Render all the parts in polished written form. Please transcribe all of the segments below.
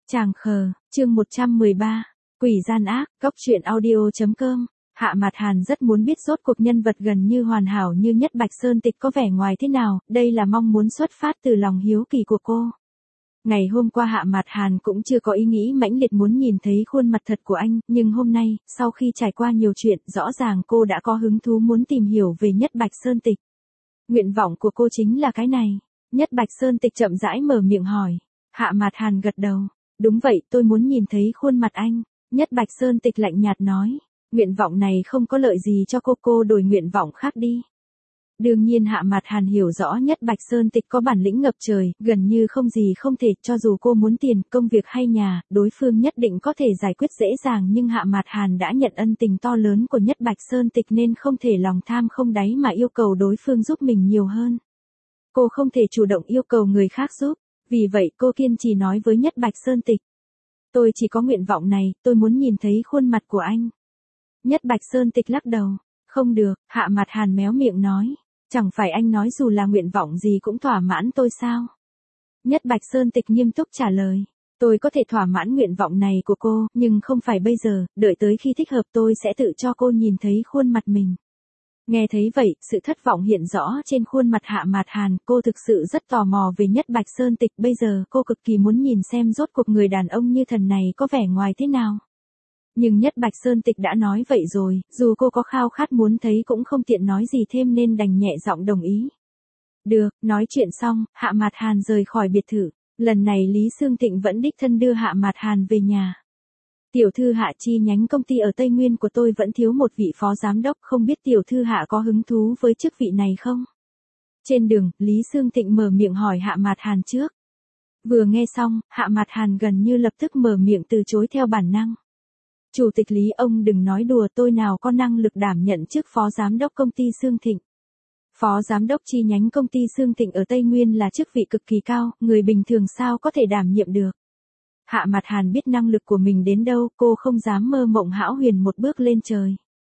Chàng khờ, chương 113, Quỷ gian ác, Cốc truyện audio.com. Hạ Mạt Hàn rất muốn biết rốt cuộc nhân vật gần như hoàn hảo như Nhất Bạch Sơn Tịch có vẻ ngoài thế nào, đây là mong muốn xuất phát từ lòng hiếu kỳ của cô. Ngày hôm qua Hạ Mạt Hàn cũng chưa có ý nghĩ mãnh liệt muốn nhìn thấy khuôn mặt thật của anh, nhưng hôm nay, sau khi trải qua nhiều chuyện, rõ ràng cô đã có hứng thú muốn tìm hiểu về Nhất Bạch Sơn Tịch. Nguyện vọng của cô chính là cái này. Nhất Bạch Sơn Tịch chậm rãi mở miệng hỏi. Hạ Mạt Hàn gật đầu. Đúng vậy, tôi muốn nhìn thấy khuôn mặt anh. Nhất Bạch Sơn Tịch lạnh nhạt nói. Nguyện vọng này không có lợi gì cho cô đổi nguyện vọng khác đi. Đương nhiên Hạ Mạt Hàn hiểu rõ Nhất Bạch Sơn Tịch có bản lĩnh ngập trời, gần như không gì không thể, cho dù cô muốn tiền, công việc hay nhà, đối phương nhất định có thể giải quyết dễ dàng, nhưng Hạ Mạt Hàn đã nhận ân tình to lớn của Nhất Bạch Sơn Tịch nên không thể lòng tham không đáy mà yêu cầu đối phương giúp mình nhiều hơn. Cô không thể chủ động yêu cầu người khác giúp, vì vậy cô kiên trì nói với Nhất Bạch Sơn Tịch. Tôi chỉ có nguyện vọng này, tôi muốn nhìn thấy khuôn mặt của anh. Nhất Bạch Sơn Tịch lắc đầu. Không được, Hạ Mạt Hàn méo miệng nói. Chẳng phải anh nói dù là nguyện vọng gì cũng thỏa mãn tôi sao? Nhất Bạch Sơn Tịch nghiêm túc trả lời. Tôi có thể thỏa mãn nguyện vọng này của cô, nhưng không phải bây giờ, đợi tới khi thích hợp tôi sẽ tự cho cô nhìn thấy khuôn mặt mình. Nghe thấy vậy, sự thất vọng hiện rõ trên khuôn mặt Hạ Mạt Hàn, cô thực sự rất tò mò về Nhất Bạch Sơn Tịch, bây giờ cô cực kỳ muốn nhìn xem rốt cuộc người đàn ông như thần này có vẻ ngoài thế nào. Nhưng Nhất Bạch Sơn Tịch đã nói vậy rồi, dù cô có khao khát muốn thấy cũng không tiện nói gì thêm nên đành nhẹ giọng đồng ý. Được, nói chuyện xong, Hạ Mạt Hàn rời khỏi biệt thự. Lần này Lý Sương Thịnh vẫn đích thân đưa Hạ Mạt Hàn về nhà. Tiểu thư Hạ chi nhánh công ty ở Tây Nguyên của tôi vẫn thiếu một vị phó giám đốc, không biết tiểu thư Hạ có hứng thú với chức vị này không? Trên đường, Lý Sương Thịnh mở miệng hỏi Hạ Mạt Hàn trước. Vừa nghe xong, Hạ Mạt Hàn gần như lập tức mở miệng từ chối theo bản năng. Chủ tịch Lý, ông đừng nói đùa, tôi nào có năng lực đảm nhận chức phó giám đốc công ty Sương Thịnh. Phó giám đốc chi nhánh công ty Sương Thịnh ở Tây Nguyên là chức vị cực kỳ cao, người bình thường sao có thể đảm nhiệm được. Hạ Mạt Hàn biết năng lực của mình đến đâu, cô không dám mơ mộng hão huyền một bước lên trời.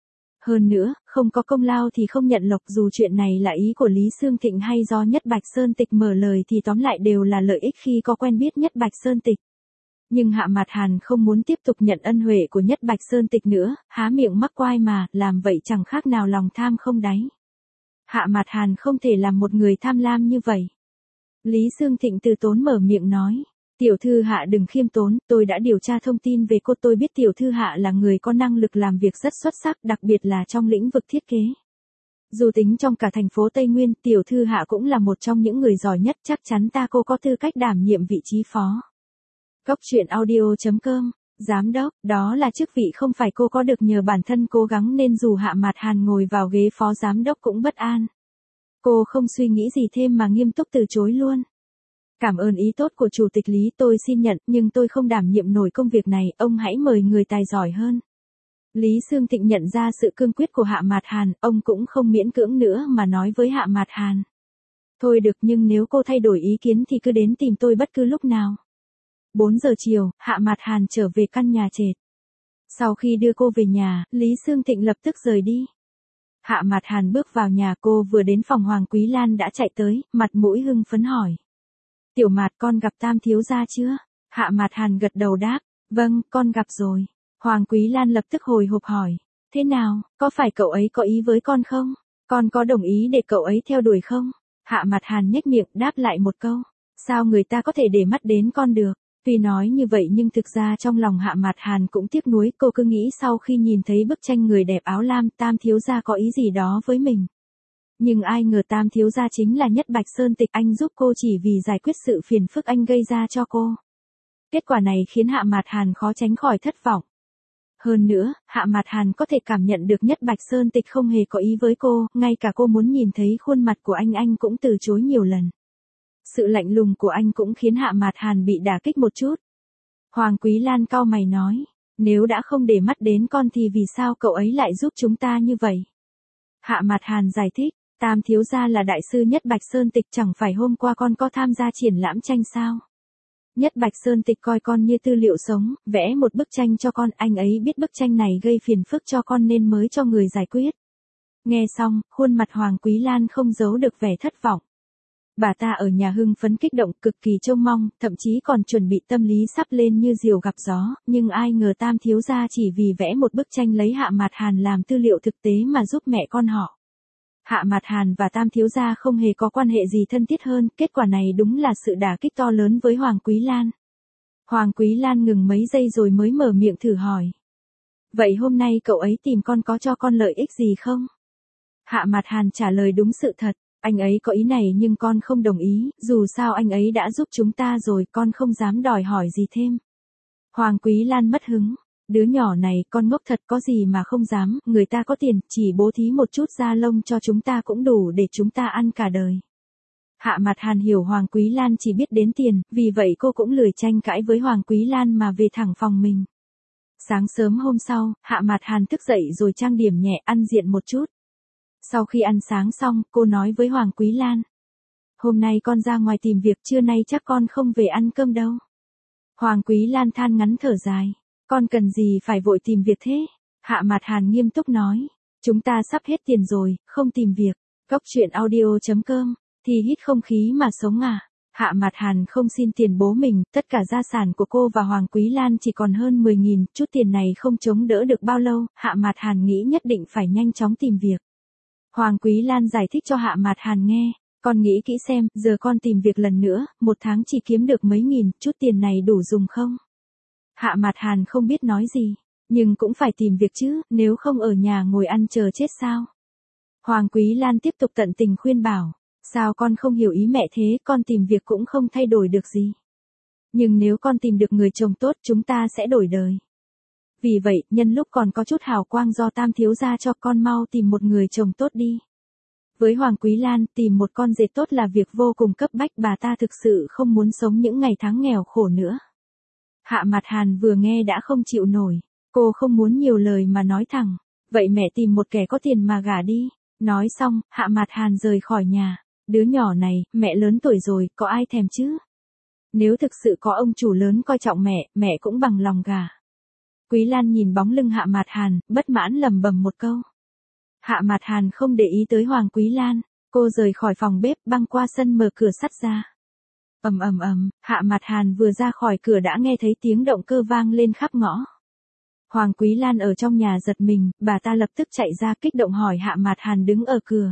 Hơn nữa, không có công lao thì không nhận lộc, dù chuyện này là ý của Lý Sương Thịnh hay do Nhất Bạch Sơn Tịch mở lời thì tóm lại đều là lợi ích khi có quen biết Nhất Bạch Sơn Tịch. Nhưng Hạ Mạt Hàn không muốn tiếp tục nhận ân huệ của Nhất Bạch Sơn Tịch nữa, há miệng mắc oai mà, làm vậy chẳng khác nào lòng tham không đáy. Hạ Mạt Hàn không thể làm một người tham lam như vậy. Lý Sương Thịnh từ tốn mở miệng nói. Tiểu thư Hạ đừng khiêm tốn, tôi đã điều tra thông tin về cô, tôi biết tiểu thư Hạ là người có năng lực làm việc rất xuất sắc, đặc biệt là trong lĩnh vực thiết kế. Dù tính trong cả thành phố Tây Nguyên, tiểu thư Hạ cũng là một trong những người giỏi nhất, chắc chắn cô có tư cách đảm nhiệm vị trí phó. Cốc truyện audio.com, giám đốc, đó là chức vị không phải cô có được nhờ bản thân cố gắng nên dù Hạ Mạt Hàn ngồi vào ghế phó giám đốc cũng bất an. Cô không suy nghĩ gì thêm mà nghiêm túc từ chối luôn. Cảm ơn ý tốt của Chủ tịch Lý, tôi xin nhận, nhưng tôi không đảm nhiệm nổi công việc này, ông hãy mời người tài giỏi hơn. Lý Sương Thịnh nhận ra sự cương quyết của Hạ Mạt Hàn, ông cũng không miễn cưỡng nữa mà nói với Hạ Mạt Hàn. Thôi được, nhưng nếu cô thay đổi ý kiến thì cứ đến tìm tôi bất cứ lúc nào. 4 giờ chiều, Hạ Mạt Hàn trở về căn nhà trệt. Sau khi đưa cô về nhà, Lý Sương Thịnh lập tức rời đi. Hạ Mạt Hàn bước vào nhà, cô vừa đến phòng Hoàng Quý Lan đã chạy tới, mặt mũi hưng phấn hỏi. Tiểu Mạt, con gặp Tam thiếu gia chưa? Hạ Mạt Hàn gật đầu đáp, vâng, con gặp rồi. Hoàng Quý Lan lập tức hồi hộp hỏi, thế nào, có phải cậu ấy có ý với con không? Con có đồng ý để cậu ấy theo đuổi không? Hạ Mạt Hàn nhếch miệng đáp lại một câu, sao người ta có thể để mắt đến con được? Tuy nói như vậy nhưng thực ra trong lòng Hạ Mạt Hàn cũng tiếc nuối, cô cứ nghĩ sau khi nhìn thấy bức tranh người đẹp áo lam, Tam thiếu gia có ý gì đó với mình. Nhưng ai ngờ Tam thiếu gia chính là Nhất Bạch Sơn Tịch, anh giúp cô chỉ vì giải quyết sự phiền phức anh gây ra cho cô. Kết quả này khiến Hạ Mạt Hàn khó tránh khỏi thất vọng. Hơn nữa, Hạ Mạt Hàn có thể cảm nhận được Nhất Bạch Sơn Tịch không hề có ý với cô, ngay cả cô muốn nhìn thấy khuôn mặt của anh cũng từ chối nhiều lần. Sự lạnh lùng của anh cũng khiến Hạ Mạt Hàn bị đả kích một chút. Hoàng Quý Lan cau mày nói, nếu đã không để mắt đến con thì vì sao cậu ấy lại giúp chúng ta như vậy? Hạ Mạt Hàn giải thích, Tam thiếu gia là đại sư Nhất Bạch Sơn Tịch, chẳng phải hôm qua con có tham gia triển lãm tranh sao? Nhất Bạch Sơn Tịch coi con như tư liệu sống, vẽ một bức tranh cho con, anh ấy biết bức tranh này gây phiền phức cho con nên mới cho người giải quyết. Nghe xong, khuôn mặt Hoàng Quý Lan không giấu được vẻ thất vọng. Bà ta ở nhà hưng phấn kích động cực kỳ trông mong, thậm chí còn chuẩn bị tâm lý sắp lên như diều gặp gió, nhưng ai ngờ Tam thiếu gia chỉ vì vẽ một bức tranh lấy Hạ Mạt Hàn làm tư liệu thực tế mà giúp mẹ con họ. Hạ Mạt Hàn và Tam thiếu gia không hề có quan hệ gì thân thiết hơn, kết quả này đúng là sự đả kích to lớn với Hoàng Quý Lan. Hoàng Quý Lan ngừng mấy giây rồi mới mở miệng thử hỏi. Vậy hôm nay cậu ấy tìm con có cho con lợi ích gì không? Hạ Mạt Hàn trả lời đúng sự thật, anh ấy có ý này nhưng con không đồng ý, dù sao anh ấy đã giúp chúng ta rồi, con không dám đòi hỏi gì thêm. Hoàng Quý Lan mất hứng, đứa nhỏ này con ngốc thật, có gì mà không dám, người ta có tiền, chỉ bố thí một chút da lông cho chúng ta cũng đủ để chúng ta ăn cả đời. Hạ Mạt Hàn hiểu Hoàng Quý Lan chỉ biết đến tiền, vì vậy cô cũng lười tranh cãi với Hoàng Quý Lan mà về thẳng phòng mình. Sáng sớm hôm sau, Hạ Mạt Hàn thức dậy rồi trang điểm nhẹ, ăn diện một chút. Sau khi ăn sáng xong, cô nói với Hoàng Quý Lan. Hôm nay con ra ngoài tìm việc, trưa nay chắc con không về ăn cơm đâu. Hoàng Quý Lan than ngắn thở dài. Con cần gì phải vội tìm việc thế? Hạ Mạt Hàn nghiêm túc nói. Chúng ta sắp hết tiền rồi, không tìm việc. Cốc truyện audio.com, thì hít không khí mà sống à? Hạ Mạt Hàn không xin tiền bố mình, tất cả gia sản của cô và Hoàng Quý Lan chỉ còn hơn 10.000, chút tiền này không chống đỡ được bao lâu, Hạ Mạt Hàn nghĩ nhất định phải nhanh chóng tìm việc. Hoàng Quý Lan giải thích cho Hạ Mạt Hàn nghe, con nghĩ kỹ xem, giờ con tìm việc lần nữa, một tháng chỉ kiếm được mấy nghìn, chút tiền này đủ dùng không? Hạ Mạt Hàn không biết nói gì, nhưng cũng phải tìm việc chứ, nếu không ở nhà ngồi ăn chờ chết sao? Hoàng Quý Lan tiếp tục tận tình khuyên bảo, sao con không hiểu ý mẹ thế, con tìm việc cũng không thay đổi được gì. Nhưng nếu con tìm được người chồng tốt chúng ta sẽ đổi đời. Vì vậy, nhân lúc còn có chút hào quang do Tam thiếu gia cho, con mau tìm một người chồng tốt đi. Với Hoàng Quý Lan, tìm một con dệt tốt là việc vô cùng cấp bách, bà ta thực sự không muốn sống những ngày tháng nghèo khổ nữa. Hạ Mạt Hàn vừa nghe đã không chịu nổi, cô không muốn nhiều lời mà nói thẳng, vậy mẹ tìm một kẻ có tiền mà gả đi. Nói xong, Hạ Mạt Hàn rời khỏi nhà, đứa nhỏ này, mẹ lớn tuổi rồi, có ai thèm chứ? Nếu thực sự có ông chủ lớn coi trọng mẹ, mẹ cũng bằng lòng gả. Quý Lan nhìn bóng lưng Hạ Mạt Hàn, bất mãn lầm bầm một câu. Hạ Mạt Hàn không để ý tới Hoàng Quý Lan, cô rời khỏi phòng bếp, băng qua sân mở cửa sắt ra. Ầm ầm ầm, Hạ Mạt Hàn vừa ra khỏi cửa đã nghe thấy tiếng động cơ vang lên khắp ngõ. Hoàng Quý Lan ở trong nhà giật mình, bà ta lập tức chạy ra kích động hỏi Hạ Mạt Hàn đứng ở cửa.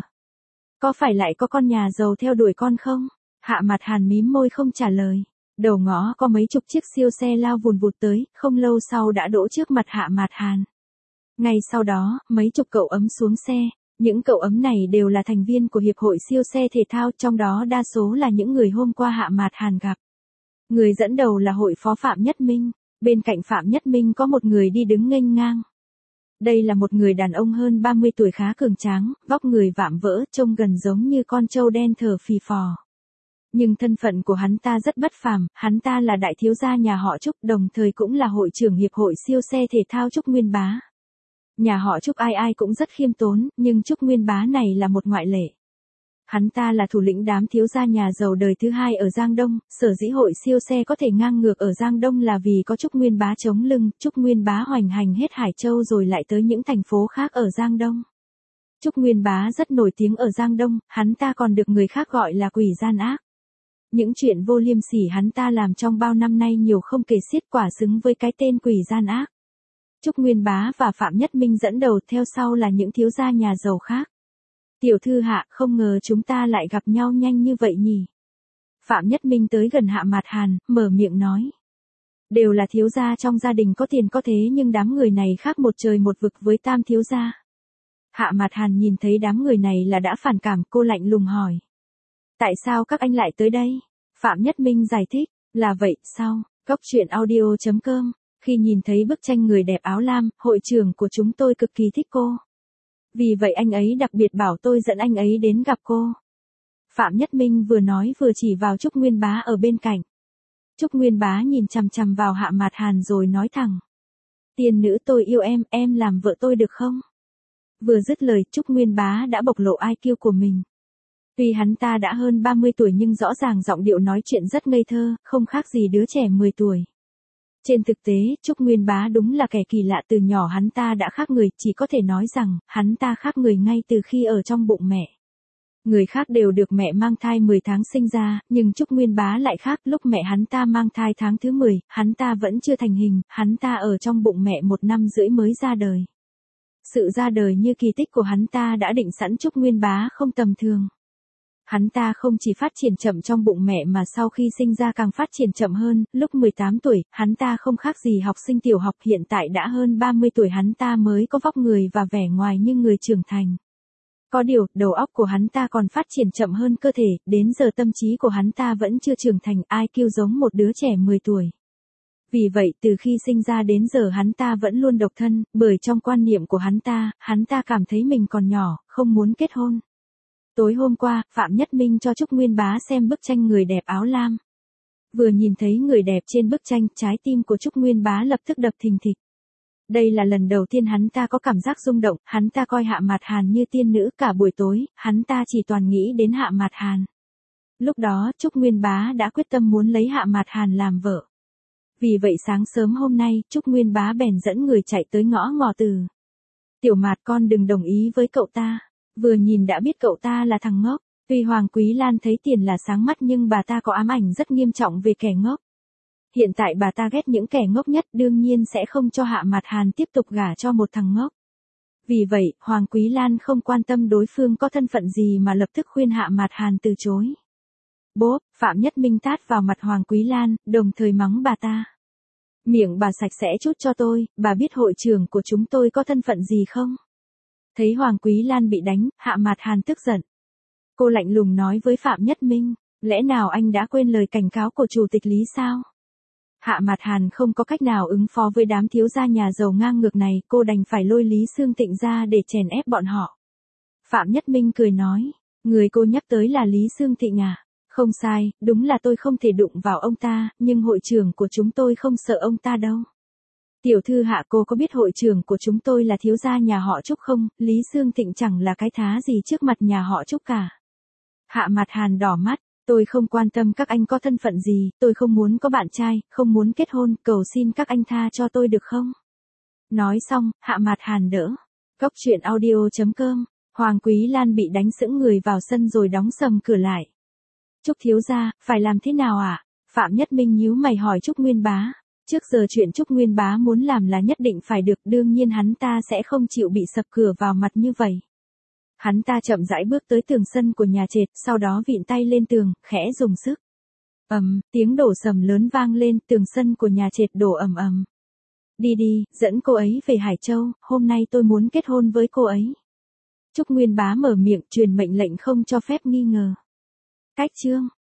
Có phải lại có con nhà giàu theo đuổi con không? Hạ Mạt Hàn mím môi không trả lời. Đầu ngõ có mấy chục chiếc siêu xe lao vùn vụt tới, không lâu sau đã đỗ trước mặt Hạ Mạt Hàn. Ngay sau đó, mấy chục cậu ấm xuống xe. Những cậu ấm này đều là thành viên của Hiệp hội siêu xe thể thao, trong đó đa số là những người hôm qua Hạ Mạt Hàn gặp. Người dẫn đầu là hội phó Phạm Nhất Minh, bên cạnh Phạm Nhất Minh có một người đi đứng nghênh ngang. Đây là một người đàn ông hơn 30 tuổi khá cường tráng, vóc người vạm vỡ, trông gần giống như con trâu đen thở phì phò. Nhưng thân phận của hắn ta rất bất phàm, hắn ta là đại thiếu gia nhà họ Trúc, đồng thời cũng là hội trưởng Hiệp hội siêu xe thể thao Trúc Nguyên Bá. Nhà họ Trúc ai ai cũng rất khiêm tốn, nhưng Trúc Nguyên Bá này là một ngoại lệ. Hắn ta là thủ lĩnh đám thiếu gia nhà giàu đời thứ hai ở Giang Đông, sở dĩ hội siêu xe có thể ngang ngược ở Giang Đông là vì có Trúc Nguyên Bá chống lưng, Trúc Nguyên Bá hoành hành hết Hải Châu rồi lại tới những thành phố khác ở Giang Đông. Trúc Nguyên Bá rất nổi tiếng ở Giang Đông, hắn ta còn được người khác gọi là quỷ gian ác. Những chuyện vô liêm sỉ hắn ta làm trong bao năm nay nhiều không kể xiết, quả xứng với cái tên quỷ gian ác. Trúc Nguyên Bá và Phạm Nhất Minh dẫn đầu, theo sau là những thiếu gia nhà giàu khác. Tiểu thư Hạ, không ngờ chúng ta lại gặp nhau nhanh như vậy nhỉ? Phạm Nhất Minh tới gần Hạ Mạt Hàn, mở miệng nói. Đều là thiếu gia trong gia đình có tiền có thế, nhưng đám người này khác một trời một vực với Tam thiếu gia. Hạ Mạt Hàn nhìn thấy đám người này là đã phản cảm, cô lạnh lùng hỏi. Tại sao các anh lại tới đây? Phạm Nhất Minh giải thích, là vậy, sao? Cốc truyện audio.com, khi nhìn thấy bức tranh người đẹp áo lam, hội trưởng của chúng tôi cực kỳ thích cô. Vì vậy anh ấy đặc biệt bảo tôi dẫn anh ấy đến gặp cô. Phạm Nhất Minh vừa nói vừa chỉ vào Trúc Nguyên Bá ở bên cạnh. Trúc Nguyên Bá nhìn chằm chằm vào Hạ Mạt Hàn rồi nói thẳng. Tiên nữ tôi yêu em làm vợ tôi được không? Vừa dứt lời, Trúc Nguyên Bá đã bộc lộ IQ của mình. Tuy hắn ta đã hơn 30 tuổi nhưng rõ ràng giọng điệu nói chuyện rất ngây thơ, không khác gì đứa trẻ 10 tuổi. Trên thực tế, Trúc Nguyên Bá đúng là kẻ kỳ lạ, từ nhỏ hắn ta đã khác người, chỉ có thể nói rằng, hắn ta khác người ngay từ khi ở trong bụng mẹ. Người khác đều được mẹ mang thai 10 tháng sinh ra, nhưng Trúc Nguyên Bá lại khác, lúc mẹ hắn ta mang thai tháng thứ 10, hắn ta vẫn chưa thành hình, hắn ta ở trong bụng mẹ 1 năm rưỡi mới ra đời. Sự ra đời như kỳ tích của hắn ta đã định sẵn Trúc Nguyên Bá không tầm thường. Hắn ta không chỉ phát triển chậm trong bụng mẹ mà sau khi sinh ra càng phát triển chậm hơn, lúc 18 tuổi, hắn ta không khác gì học sinh tiểu học, hiện tại đã hơn 30 tuổi hắn ta mới có vóc người và vẻ ngoài như người trưởng thành. Có điều, đầu óc của hắn ta còn phát triển chậm hơn cơ thể, đến giờ tâm trí của hắn ta vẫn chưa trưởng thành, IQ giống một đứa trẻ 10 tuổi. Vì vậy từ khi sinh ra đến giờ hắn ta vẫn luôn độc thân, bởi trong quan niệm của hắn ta cảm thấy mình còn nhỏ, không muốn kết hôn. Tối hôm qua, Phạm Nhất Minh cho Trúc Nguyên Bá xem bức tranh người đẹp áo lam. Vừa nhìn thấy người đẹp trên bức tranh, trái tim của Trúc Nguyên Bá lập tức đập thình thịch. Đây là lần đầu tiên hắn ta có cảm giác rung động, hắn ta coi Hạ Mạt Hàn như tiên nữ, cả buổi tối, hắn ta chỉ toàn nghĩ đến Hạ Mạt Hàn. Lúc đó, Trúc Nguyên Bá đã quyết tâm muốn lấy Hạ Mạt Hàn làm vợ. Vì vậy sáng sớm hôm nay, Trúc Nguyên Bá bèn dẫn người chạy tới ngõ Ngọ Từ. Tiểu Mạt, con đừng đồng ý với cậu ta. Vừa nhìn đã biết cậu ta là thằng ngốc. Tuy Hoàng Quý Lan thấy tiền là sáng mắt nhưng bà ta có ám ảnh rất nghiêm trọng về kẻ ngốc. Hiện tại bà ta ghét những kẻ ngốc nhất, đương nhiên sẽ không cho Hạ Mạt Hàn tiếp tục gả cho một thằng ngốc. Vì vậy, Hoàng Quý Lan không quan tâm đối phương có thân phận gì mà lập tức khuyên Hạ Mạt Hàn từ chối. Bốp, Phạm Nhất Minh tát vào mặt Hoàng Quý Lan, đồng thời mắng bà ta. Miệng bà sạch sẽ chút cho tôi, bà biết hội trưởng của chúng tôi có thân phận gì không? Thấy Hoàng Quý Lan bị đánh, Hạ Mạt Hàn tức giận. Cô lạnh lùng nói với Phạm Nhất Minh, lẽ nào anh đã quên lời cảnh cáo của Chủ tịch Lý sao? Hạ Mạt Hàn không có cách nào ứng phó với đám thiếu gia nhà giàu ngang ngược này, cô đành phải lôi Lý Xương Tịnh ra để chèn ép bọn họ. Phạm Nhất Minh cười nói, người cô nhắc tới là Lý Xương Tịnh à? Không sai, đúng là tôi không thể đụng vào ông ta, nhưng hội trưởng của chúng tôi không sợ ông ta đâu. Tiểu thư Hạ, cô có biết hội trưởng của chúng tôi là thiếu gia nhà họ Trúc không? Lý Xương Tịnh chẳng là cái thá gì trước mặt nhà họ Trúc cả. Hạ Mạt Hàn đỏ mắt, tôi không quan tâm các anh có thân phận gì, tôi không muốn có bạn trai, không muốn kết hôn, cầu xin các anh tha cho tôi được không? Nói xong, Hạ Mạt Hàn đỡ. Cốc truyện audio.com, Hoàng Quý Lan bị đánh sững người vào sân rồi đóng sầm cửa lại. Trúc thiếu gia, phải làm thế nào ạ? Phạm Nhất Minh nhíu mày hỏi Trúc Nguyên Bá. Trước giờ chuyện Trúc Nguyên Bá muốn làm là nhất định phải được, đương nhiên hắn ta sẽ không chịu bị sập cửa vào mặt như vậy. Hắn ta chậm rãi bước tới tường sân của nhà trệt, sau đó vịn tay lên tường, khẽ dùng sức. Tiếng đổ sầm lớn vang lên, tường sân của nhà trệt đổ ầm ầm. Đi đi, dẫn cô ấy về Hải Châu, hôm nay tôi muốn kết hôn với cô ấy. Trúc Nguyên Bá mở miệng truyền mệnh lệnh không cho phép nghi ngờ. Cách chương